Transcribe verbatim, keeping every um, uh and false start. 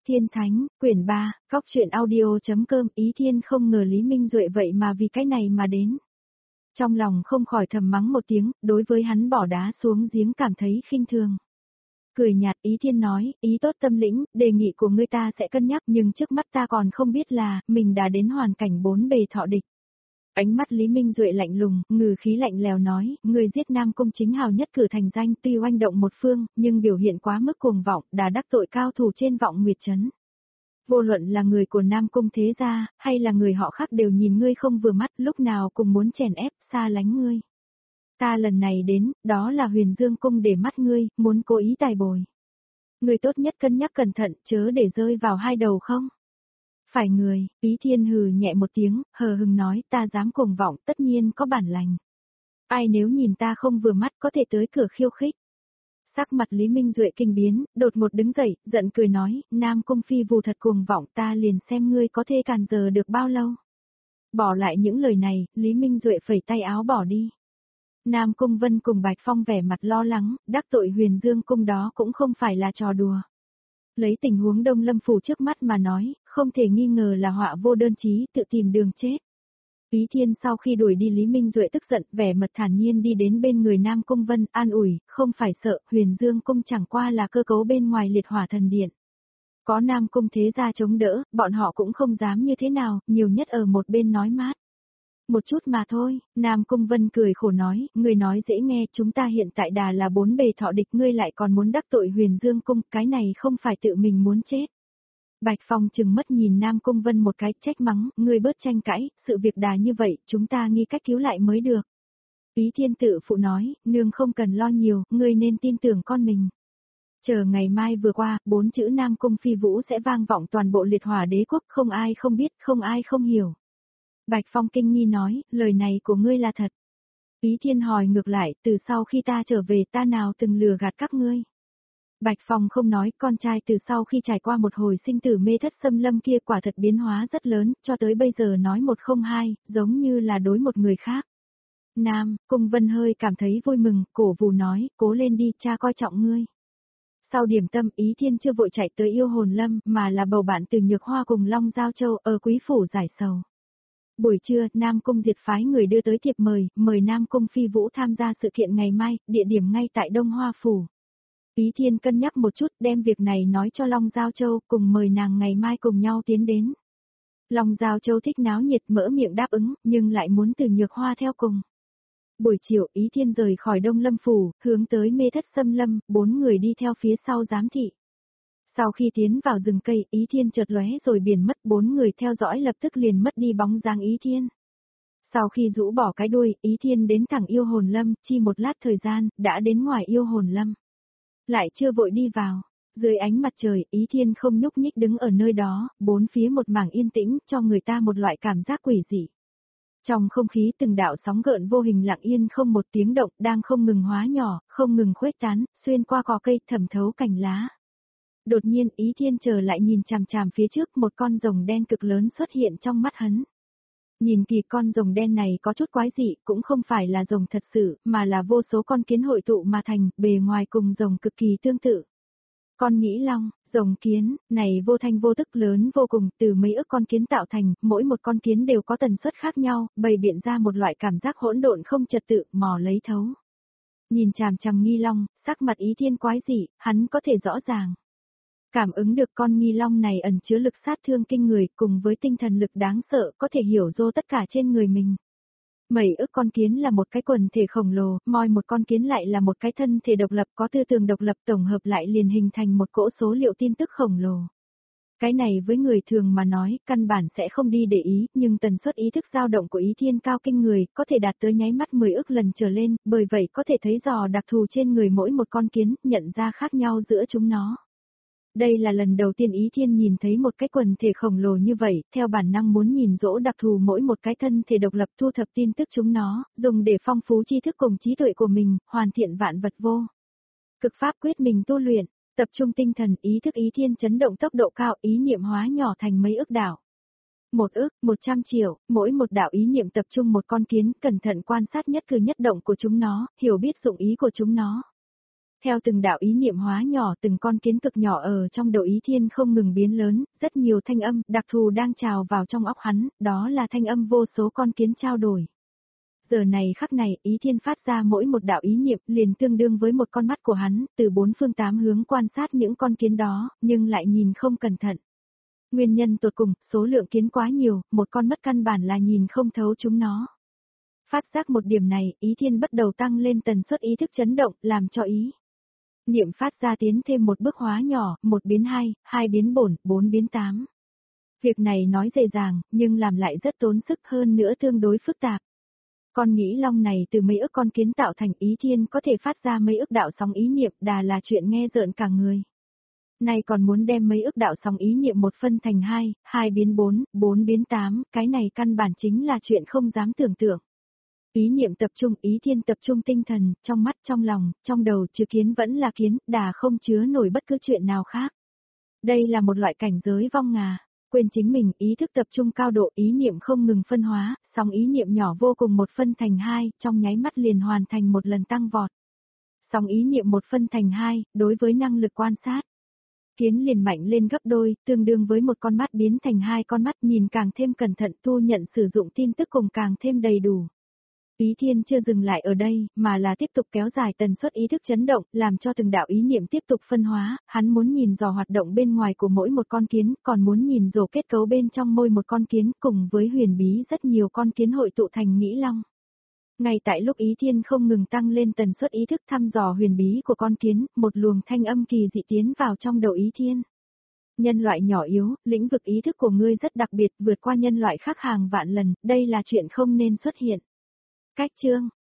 Tiên Thánh, quyển ba, Góc truyện audio.com. Ý Thiên không ngờ Lý Minh Duệ vậy mà vì cái này mà đến. Trong lòng không khỏi thầm mắng một tiếng, đối với hắn bỏ đá xuống giếng cảm thấy khinh thường. Cười nhạt, Ý Thiên nói, ý tốt tâm lĩnh, đề nghị của ngươi ta sẽ cân nhắc, nhưng trước mắt ta còn không biết là, mình đã đến hoàn cảnh bốn bề thọ địch. Ánh mắt Lý Minh Duệ lạnh lùng, ngừ khí lạnh lèo nói, người giết Nam Cung chính hào nhất cử thành danh, tuy oanh động một phương, nhưng biểu hiện quá mức cuồng vọng, đã đắc tội cao thủ trên Vọng Nguyệt Trấn. Vô luận là người của Nam Cung thế gia, hay là người họ khác đều nhìn ngươi không vừa mắt, lúc nào cùng muốn chèn ép, xa lánh ngươi. Ta lần này đến, đó là Huyền Dương Cung để mắt ngươi, muốn cố ý tài bồi. Người tốt nhất cân nhắc cẩn thận, chớ để rơi vào hai đầu không. Phải người, Ý Thiên hừ nhẹ một tiếng, hờ hừng nói, ta dám cuồng vọng, tất nhiên có bản lành. Ai nếu nhìn ta không vừa mắt có thể tới cửa khiêu khích. Sắc mặt Lý Minh Duệ kinh biến, đột ngột đứng dậy, giận cười nói, Nam Cung phi vù thật cuồng vọng, ta liền xem ngươi có thể càn giờ được bao lâu. Bỏ lại những lời này, Lý Minh Duệ phẩy tay áo bỏ đi. Nam Cung Vân cùng Bạch Phong vẻ mặt lo lắng, đắc tội Huyền Dương Cung đó cũng không phải là trò đùa. Lấy tình huống Đông Lâm Phủ trước mắt mà nói, không thể nghi ngờ là họa vô đơn chí, tự tìm đường chết. Ý Thiên sau khi đuổi đi Lý Minh Duệ tức giận, vẻ mặt thản nhiên đi đến bên người Nam Cung Vân, an ủi, không phải sợ, Huyền Dương Cung chẳng qua là cơ cấu bên ngoài Liệt Hỏa Thần Điện. Có Nam Cung thế gia chống đỡ, bọn họ cũng không dám như thế nào, nhiều nhất ở một bên nói mát. Một chút mà thôi, Nam Cung Vân cười khổ nói, người nói dễ nghe, chúng ta hiện tại đà là bốn bề thọ địch, ngươi lại còn muốn đắc tội Huyền Dương Cung, cái này không phải tự mình muốn chết. Bạch Phong chừng mắt nhìn Nam Cung Vân một cái, trách mắng, ngươi bớt tranh cãi, sự việc đà như vậy, chúng ta nghi cách cứu lại mới được. Ý Thiên tự phụ nói, nương không cần lo nhiều, ngươi nên tin tưởng con mình. Chờ ngày mai vừa qua, bốn chữ Nam Cung phi vũ sẽ vang vọng toàn bộ Liệt Hỏa Đế quốc, không ai không biết, không ai không hiểu. Bạch Phong kinh nghi nói, lời này của ngươi là thật. Ý Thiên hỏi ngược lại, từ sau khi ta trở về ta nào từng lừa gạt các ngươi. Bạch Phong không nói, con trai từ sau khi trải qua một hồi sinh tử mê thất xâm lâm kia quả thật biến hóa rất lớn, cho tới bây giờ nói một không hai, giống như là đối một người khác. Nam, Cung Vân hơi cảm thấy vui mừng, cổ vũ nói, cố lên đi, cha coi trọng ngươi. Sau điểm tâm, Ý Thiên chưa vội chạy tới Yêu Hồn Lâm, mà là bầu bạn từ Nhược Hoa cùng Long Giao Châu ở Quý Phủ giải sầu. Buổi trưa, Nam Cung Diệt phái người đưa tới thiệp mời, mời Nam Cung Phi Vũ tham gia sự kiện ngày mai, địa điểm ngay tại Đông Hoa Phủ. Ý Thiên cân nhắc một chút, đem việc này nói cho Long Giao Châu, cùng mời nàng ngày mai cùng nhau tiến đến. Long Giao Châu thích náo nhiệt, mở miệng đáp ứng, nhưng lại muốn từ Nhược Hoa theo cùng. Buổi chiều, Ý Thiên rời khỏi Đông Lâm Phủ, hướng tới Mê Thất Xâm Lâm, bốn người đi theo phía sau giám thị. Sau khi tiến vào rừng cây, Ý Thiên chợt lóe rồi biển mất, bốn người theo dõi lập tức liền mất đi bóng dáng Ý Thiên. Sau khi rũ bỏ cái đuôi, Ý Thiên đến thẳng Yêu Hồn Lâm, chi một lát thời gian, đã đến ngoài Yêu Hồn Lâm. Lại chưa vội đi vào, dưới ánh mặt trời, Ý Thiên không nhúc nhích đứng ở nơi đó, bốn phía một mảng yên tĩnh, cho người ta một loại cảm giác quỷ dị. Trong không khí từng đạo sóng gợn vô hình lặng yên không một tiếng động, đang không ngừng hóa nhỏ, không ngừng khuếch tán, xuyên qua cỏ cây, thẩm thấu cành lá. Đột nhiên, Ý Thiên trở lại nhìn chằm chằm phía trước, một con rồng đen cực lớn xuất hiện trong mắt hắn. Nhìn kỳ con rồng đen này có chút quái dị, cũng không phải là rồng thật sự, mà là vô số con kiến hội tụ mà thành, bề ngoài cùng rồng cực kỳ tương tự. Con nhĩ long, rồng kiến, này vô thanh vô tức lớn vô cùng, từ mấy ức con kiến tạo thành, mỗi một con kiến đều có tần suất khác nhau, bày biện ra một loại cảm giác hỗn độn không trật tự, mò lấy thấu. Nhìn chằm chằm nghi long, sắc mặt Ý Thiên quái dị, hắn có thể rõ ràng. Cảm ứng được con nghi long này ẩn chứa lực sát thương kinh người cùng với tinh thần lực đáng sợ có thể hiểu dô tất cả trên người mình. Mấy ức con kiến là một cái quần thể khổng lồ, moi một con kiến lại là một cái thân thể độc lập có tư tưởng độc lập tổng hợp lại liền hình thành một cỗ số liệu tin tức khổng lồ. Cái này với người thường mà nói căn bản sẽ không đi để ý, nhưng tần suất ý thức dao động của Ý Thiên cao kinh người, có thể đạt tới nháy mắt mười ức lần trở lên, bởi vậy có thể thấy dò đặc thù trên người mỗi một con kiến, nhận ra khác nhau giữa chúng nó. Đây là lần đầu tiên Ý Thiên nhìn thấy một cái quần thể khổng lồ như vậy, theo bản năng muốn nhìn dỗ đặc thù mỗi một cái thân thể độc lập thu thập tin tức chúng nó, dùng để phong phú tri thức cùng trí tuệ của mình, hoàn thiện vạn vật vô. Cực pháp quyết mình tu luyện, tập trung tinh thần, ý thức Ý Thiên chấn động tốc độ cao, ý niệm hóa nhỏ thành mấy ức đảo. Một ức, một trăm triệu, mỗi một đạo ý niệm tập trung một con kiến, cẩn thận quan sát nhất cử nhất động của chúng nó, hiểu biết dụng ý của chúng nó. Theo từng đạo ý niệm hóa nhỏ, từng con kiến cực nhỏ ở trong đầu Ý Thiên không ngừng biến lớn, rất nhiều thanh âm đặc thù đang trào vào trong óc hắn, đó là thanh âm vô số con kiến trao đổi. Giờ này khắc này, Ý Thiên phát ra mỗi một đạo ý niệm liền tương đương với một con mắt của hắn, từ bốn phương tám hướng quan sát những con kiến đó, nhưng lại nhìn không cẩn thận. Nguyên nhân tột cùng, số lượng kiến quá nhiều, một con mắt căn bản là nhìn không thấu chúng nó. Phát giác một điểm này, Ý Thiên bắt đầu tăng lên tần suất ý thức chấn động, làm cho ý niệm phát ra tiến thêm một bước hóa nhỏ, một biến hai, hai biến bổn, bốn biến tám. Việc này nói dễ dàng, nhưng làm lại rất tốn sức hơn nữa tương đối phức tạp. Con nhĩ long này từ mấy ức con kiến tạo thành, Ý Thiên có thể phát ra mấy ức đạo sóng ý niệm, đà là chuyện nghe rợn cả người. Này còn muốn đem mấy ức đạo sóng ý niệm một phân thành hai, hai biến bốn, bốn biến tám, cái này căn bản chính là chuyện không dám tưởng tượng. Ý niệm tập trung, Ý Thiên tập trung tinh thần, trong mắt, trong lòng, trong đầu chứa kiến vẫn là kiến, đà không chứa nổi bất cứ chuyện nào khác. Đây là một loại cảnh giới vong ngà, quên chính mình, ý thức tập trung cao độ, ý niệm không ngừng phân hóa, sóng ý niệm nhỏ vô cùng một phân thành hai, trong nháy mắt liền hoàn thành một lần tăng vọt. Sóng ý niệm một phân thành hai, đối với năng lực quan sát. Kiến liền mạnh lên gấp đôi, tương đương với một con mắt biến thành hai con mắt, nhìn càng thêm cẩn thận, thu nhận sử dụng tin tức cùng càng thêm đầy đủ. Ý Thiên chưa dừng lại ở đây, mà là tiếp tục kéo dài tần suất ý thức chấn động, làm cho từng đạo ý niệm tiếp tục phân hóa, hắn muốn nhìn dò hoạt động bên ngoài của mỗi một con kiến, còn muốn nhìn dò kết cấu bên trong môi một con kiến, cùng với huyền bí rất nhiều con kiến hội tụ thành nhĩ long. Ngay tại lúc Ý Thiên không ngừng tăng lên tần suất ý thức thăm dò huyền bí của con kiến, một luồng thanh âm kỳ dị tiến vào trong đầu Ý Thiên. Nhân loại nhỏ yếu, lĩnh vực ý thức của ngươi rất đặc biệt, vượt qua nhân loại khác hàng vạn lần, đây là chuyện không nên xuất hiện. Cách chương